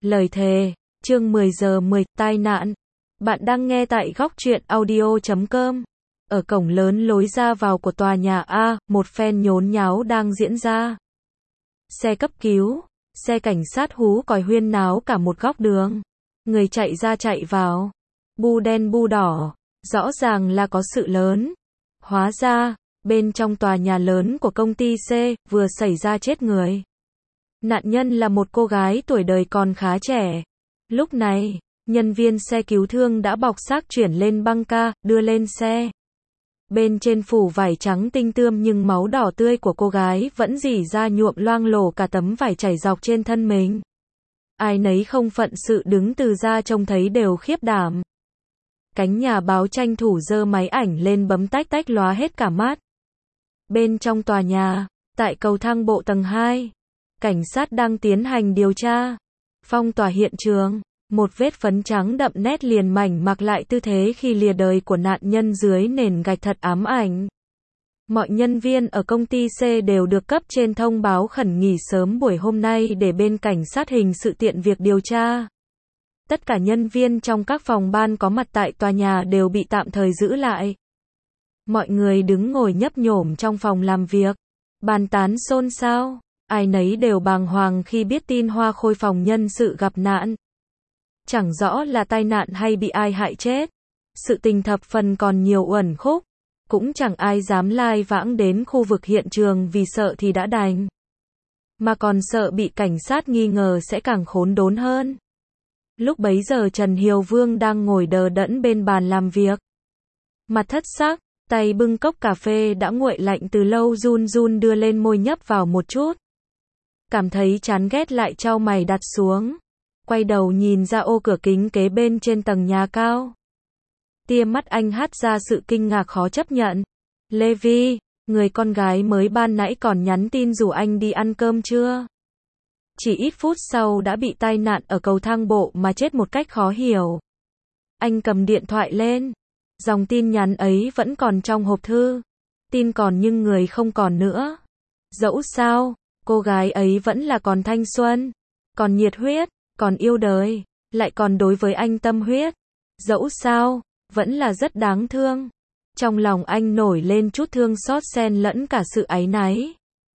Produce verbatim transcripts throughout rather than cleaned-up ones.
Lời thề, chương mười giờ mười, tai nạn. Bạn đang nghe tại góc truyện audio chấm com. Ở cổng lớn lối ra vào của tòa nhà A, một phen nhốn nháo đang diễn ra. Xe cấp cứu, xe cảnh sát hú còi huyên náo cả một góc đường. Người chạy ra chạy vào. Bu đen bu đỏ, rõ ràng là có sự lớn. Hóa ra, bên trong tòa nhà lớn của công ty C, vừa xảy ra chết người. Nạn nhân là một cô gái tuổi đời còn khá trẻ. Lúc này, nhân viên xe cứu thương đã bọc xác chuyển lên băng ca, đưa lên xe. Bên trên phủ vải trắng tinh tươm nhưng máu đỏ tươi của cô gái vẫn rỉ ra nhuộm loang lổ cả tấm vải chảy dọc trên thân mình. Ai nấy không phận sự đứng từ ra trông thấy đều khiếp đảm. Cánh nhà báo tranh thủ giơ máy ảnh lên bấm tách tách lóa hết cả mắt. Bên trong tòa nhà, tại cầu thang bộ tầng hai, cảnh sát đang tiến hành điều tra, phong tỏa hiện trường. Một vết phấn trắng đậm nét liền mảnh mặc lại tư thế khi lìa đời của nạn nhân dưới nền gạch thật ám ảnh. Mọi nhân viên ở công ty C đều được cấp trên thông báo khẩn nghỉ sớm buổi hôm nay để bên cảnh sát hình sự tiện việc điều tra. Tất cả nhân viên trong các phòng ban có mặt tại tòa nhà đều bị tạm thời giữ lại. Mọi người đứng ngồi nhấp nhổm trong phòng làm việc, bàn tán xôn xao, ai nấy đều bàng hoàng khi biết tin Hoa Khôi phòng nhân sự gặp nạn. Chẳng rõ là tai nạn hay bị ai hại chết. Sự tình thập phần còn nhiều uẩn khúc. Cũng chẳng ai dám lai vãng đến khu vực hiện trường vì sợ thì đã đành. Mà còn sợ bị cảnh sát nghi ngờ sẽ càng khốn đốn hơn. Lúc bấy giờ Trần Hiều Vương đang ngồi đờ đẫn bên bàn làm việc. Mặt thất sắc, tay bưng cốc cà phê đã nguội lạnh từ lâu run run đưa lên môi nhấp vào một chút. Cảm thấy chán ghét lại chau mày đặt xuống. Quay đầu nhìn ra ô cửa kính kế bên trên tầng nhà cao. Tia mắt anh hắt ra sự kinh ngạc khó chấp nhận. Lê Vi, người con gái mới ban nãy còn nhắn tin rủ anh đi ăn cơm chưa? Chỉ ít phút sau đã bị tai nạn ở cầu thang bộ mà chết một cách khó hiểu. Anh cầm điện thoại lên. Dòng tin nhắn ấy vẫn còn trong hộp thư. Tin còn nhưng người không còn nữa. Dẫu sao, cô gái ấy vẫn là còn thanh xuân, còn nhiệt huyết, còn yêu đời, lại còn đối với anh tâm huyết. Dẫu sao, vẫn là rất đáng thương. Trong lòng anh nổi lên chút thương xót xen lẫn cả sự áy náy.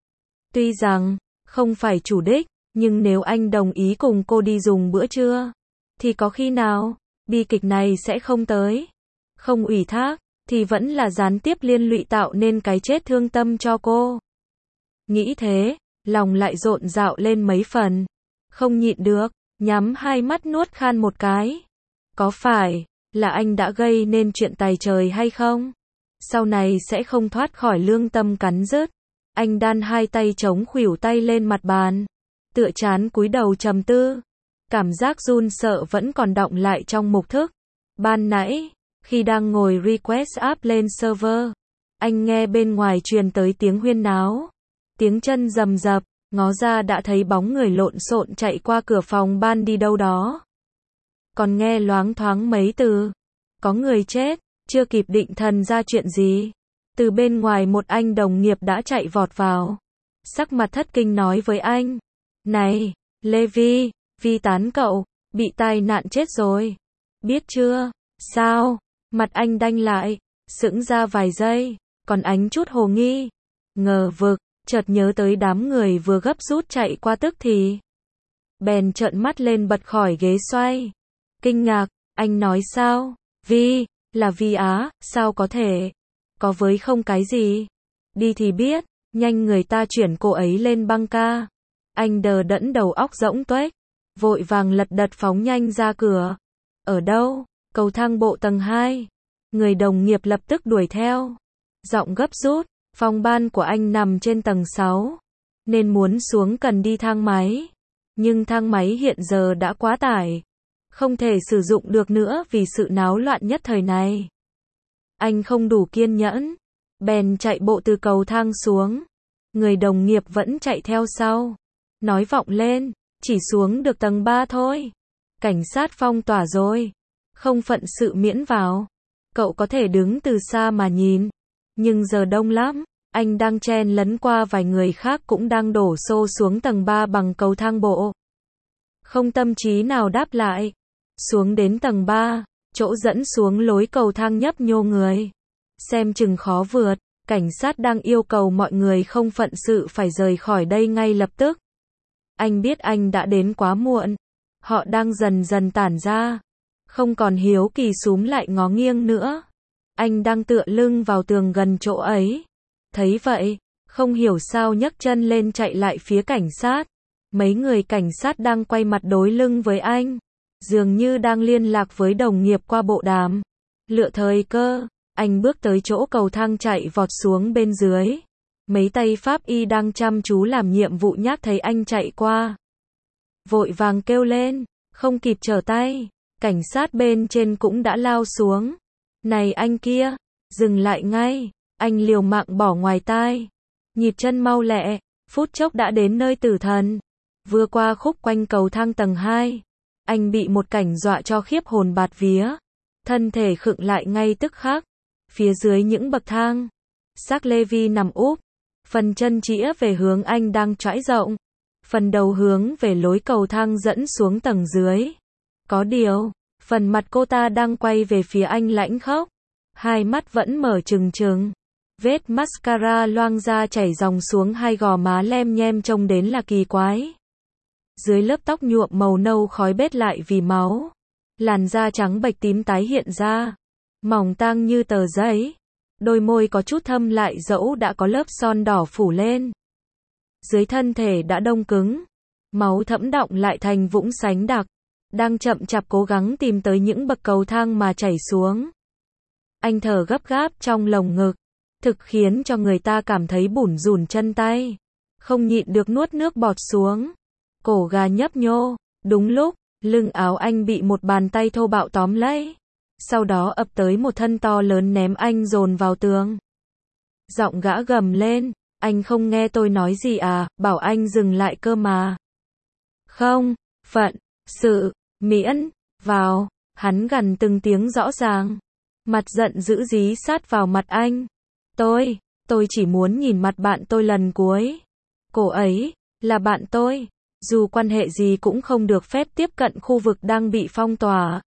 Tuy rằng, không phải chủ đích, nhưng nếu anh đồng ý cùng cô đi dùng bữa trưa, thì có khi nào, bi kịch này sẽ không tới. Không ủy thác, thì vẫn là gián tiếp liên lụy tạo nên cái chết thương tâm cho cô. Nghĩ thế, lòng lại rộn rạo lên mấy phần. Không nhịn được, nhắm hai mắt nuốt khan một cái. Có phải là anh đã gây nên chuyện tày trời hay không? Sau này sẽ không thoát khỏi lương tâm cắn rứt. Anh đan hai tay chống khuỷu tay lên mặt bàn, tựa chán cúi đầu trầm tư. Cảm giác run sợ vẫn còn đọng lại trong mục thức. Ban nãy, khi đang ngồi request app lên server, anh nghe bên ngoài truyền tới tiếng huyên náo, tiếng chân rầm rập. Ngó ra đã thấy bóng người lộn xộn chạy qua cửa phòng ban đi đâu đó. Còn nghe loáng thoáng mấy từ. Có người chết, chưa kịp định thần ra chuyện gì. Từ bên ngoài một anh đồng nghiệp đã chạy vọt vào. Sắc mặt thất kinh nói với anh. Này, Lê Vi, Vi tán cậu, bị tai nạn chết rồi. Biết chưa? Sao? Mặt anh đanh lại, sững ra vài giây, còn ánh chút hồ nghi. Ngờ vực. Chợt nhớ tới đám người vừa gấp rút chạy qua tức thì. Bèn trợn mắt lên bật khỏi ghế xoay. Kinh ngạc, anh nói sao? Vi, là Vi á, sao có thể? Có với không cái gì? Đi thì biết, nhanh người ta chuyển cô ấy lên băng ca. Anh đờ đẫn đầu óc rỗng tuếch, vội vàng lật đật phóng nhanh ra cửa. Ở đâu? Cầu thang bộ tầng hai. Người đồng nghiệp lập tức đuổi theo. Giọng gấp rút. Phòng ban của anh nằm trên tầng sáu, nên muốn xuống cần đi thang máy. Nhưng thang máy hiện giờ đã quá tải, không thể sử dụng được nữa vì sự náo loạn nhất thời này. Anh không đủ kiên nhẫn, bèn chạy bộ từ cầu thang xuống. Người đồng nghiệp vẫn chạy theo sau, nói vọng lên, chỉ xuống được tầng ba thôi. Cảnh sát phong tỏa rồi, không phận sự miễn vào. Cậu có thể đứng từ xa mà nhìn. Nhưng giờ đông lắm, anh đang chen lấn qua vài người khác cũng đang đổ xô xuống tầng ba bằng cầu thang bộ. không tâm trí nào đáp lại. Xuống đến tầng ba, chỗ dẫn xuống lối cầu thang nhấp nhô người. Xem chừng khó vượt, cảnh sát đang yêu cầu mọi người không phận sự phải rời khỏi đây ngay lập tức. Anh biết anh đã đến quá muộn. Họ đang dần dần tản ra. Không còn hiếu kỳ súm lại ngó nghiêng nữa. Anh đang tựa lưng vào tường gần chỗ ấy. Thấy vậy, không hiểu sao nhấc chân lên chạy lại phía cảnh sát. Mấy người cảnh sát đang quay mặt đối lưng với anh. Dường như đang liên lạc với đồng nghiệp qua bộ đàm. Lựa thời cơ, anh bước tới chỗ cầu thang chạy vọt xuống bên dưới. Mấy tay pháp y đang chăm chú làm nhiệm vụ nhác thấy anh chạy qua. Vội vàng kêu lên, không kịp trở tay. Cảnh sát bên trên cũng đã lao xuống. Này anh kia, dừng lại ngay. Anh liều mạng bỏ ngoài tai. Nhịp chân mau lẹ, phút chốc đã đến nơi tử thần. Vừa qua khúc quanh cầu thang tầng hai. Anh bị một cảnh dọa cho khiếp hồn bạt vía. Thân thể khựng lại ngay tức khắc. Phía dưới những bậc thang, xác Levi nằm úp. Phần chân chĩa về hướng anh đang trải rộng. Phần đầu hướng về lối cầu thang dẫn xuống tầng dưới. Có điều, phần mặt cô ta đang quay về phía anh lãnh khốc. Hai mắt vẫn mở trừng trừng. Vết mascara loang ra chảy dòng xuống hai gò má lem nhem trông đến là kỳ quái. Dưới lớp tóc nhuộm màu nâu khói bết lại vì máu. Làn da trắng bệch tím tái hiện ra. Mỏng tang như tờ giấy. Đôi môi có chút thâm lại dẫu đã có lớp son đỏ phủ lên. Dưới thân thể đã đông cứng. Máu thẫm đọng lại thành vũng sánh đặc. Đang chậm chạp cố gắng tìm tới những bậc cầu thang mà chảy xuống. Anh thở gấp gáp trong lồng ngực. Thực khiến cho người ta cảm thấy bủn rủn chân tay. Không nhịn được nuốt nước bọt xuống. Cổ gà nhấp nhô. Đúng lúc, lưng áo anh bị một bàn tay thô bạo tóm lấy. Sau đó ập tới một thân to lớn ném anh dồn vào tường. Giọng gã gầm lên. Anh không nghe tôi nói gì à, bảo anh dừng lại cơ mà. Không, phận, sự, miễn, vào. Hắn gằn từng tiếng rõ ràng. Mặt giận dữ dí sát vào mặt anh. Tôi, tôi chỉ muốn nhìn mặt bạn tôi lần cuối. Cô ấy, là bạn tôi. Dù quan hệ gì cũng không được phép tiếp cận khu vực đang bị phong tỏa.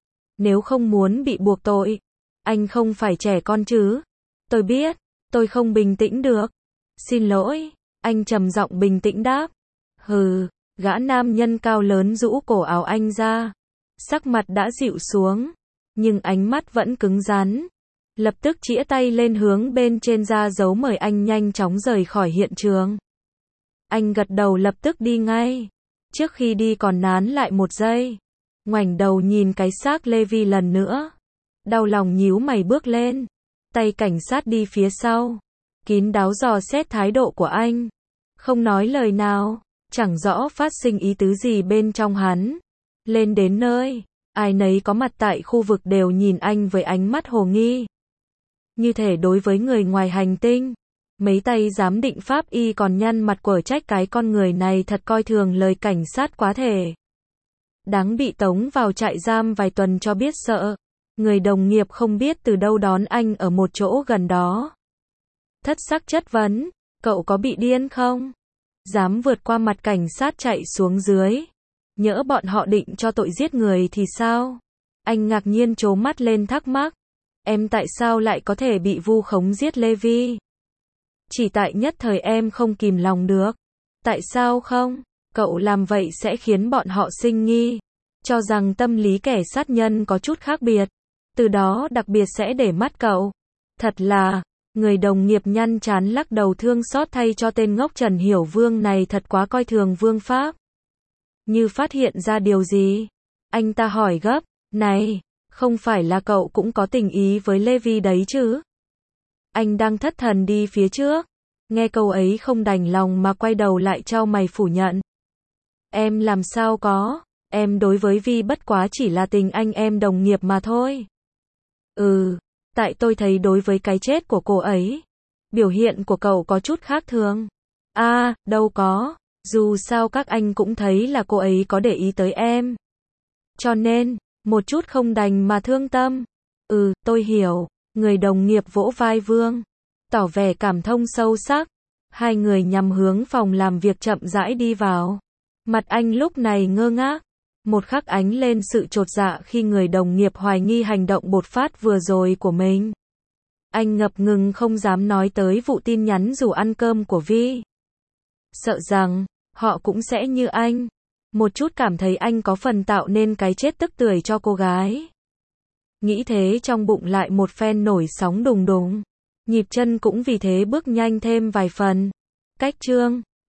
Nếu không muốn bị buộc tội. Anh không phải trẻ con chứ. Tôi biết, tôi không bình tĩnh được. Xin lỗi, anh trầm giọng bình tĩnh đáp. Hừ, gã nam nhân cao lớn rũ cổ áo anh ra. Sắc mặt đã dịu xuống. Nhưng ánh mắt vẫn cứng rắn. Lập tức chĩa tay lên hướng bên trên ra dấu mời anh nhanh chóng rời khỏi hiện trường. Anh gật đầu lập tức đi ngay. Trước khi đi còn nán lại một giây. Ngoảnh đầu nhìn cái xác Levi lần nữa. Đau lòng nhíu mày bước lên. Tay cảnh sát đi phía sau. Kín đáo dò xét thái độ của anh. Không nói lời nào. Chẳng rõ phát sinh ý tứ gì bên trong hắn. Lên đến nơi. Ai nấy có mặt tại khu vực đều nhìn anh với ánh mắt hồ nghi. Như thể đối với người ngoài hành tinh. Mấy tay giám định pháp y còn nhăn mặt quở trách cái con người này thật coi thường lời cảnh sát quá thể. Đáng bị tống vào trại giam vài tuần cho biết sợ. Người đồng nghiệp không biết từ đâu đón anh ở một chỗ gần đó. Thất sắc chất vấn, cậu có bị điên không? Dám vượt qua mặt cảnh sát chạy xuống dưới. Nhỡ bọn họ định cho tội giết người thì sao? Anh ngạc nhiên trố mắt lên thắc mắc. Em tại sao lại có thể bị vu khống giết Levi? Chỉ tại nhất thời em không kìm lòng được. Tại sao không? Cậu làm vậy sẽ khiến bọn họ sinh nghi. Cho rằng tâm lý kẻ sát nhân có chút khác biệt. Từ đó đặc biệt sẽ để mắt cậu. Thật là, người đồng nghiệp nhăn chán lắc đầu thương xót thay cho tên ngốc Trần Hiểu Vương này thật quá coi thường vương pháp. Như phát hiện ra điều gì? Anh ta hỏi gấp, này, không phải là cậu cũng có tình ý với Levi đấy chứ? Anh đang thất thần đi phía trước. Nghe câu ấy không đành lòng mà quay đầu lại trao mày phủ nhận. Em làm sao có, em đối với Vi bất quá chỉ là tình anh em đồng nghiệp mà thôi. Ừ, tại tôi thấy đối với cái chết của cô ấy, biểu hiện của cậu có chút khác thường. À, đâu có, dù sao các anh cũng thấy là cô ấy có để ý tới em. Cho nên, một chút không đành mà thương tâm. Ừ, tôi hiểu, người đồng nghiệp vỗ vai Vương, tỏ vẻ cảm thông sâu sắc. Hai người nhằm hướng phòng làm việc chậm rãi đi vào. Mặt anh lúc này ngơ ngác. Một khắc ánh lên sự chột dạ khi người đồng nghiệp hoài nghi hành động bột phát vừa rồi của mình. Anh ngập ngừng không dám nói tới vụ tin nhắn rủ ăn cơm của Vi. Sợ rằng, họ cũng sẽ như anh. Một chút cảm thấy anh có phần tạo nên cái chết tức tưởi cho cô gái. Nghĩ thế trong bụng lại một phen nổi sóng đùng đùng. Nhịp chân cũng vì thế bước nhanh thêm vài phần. Cách chương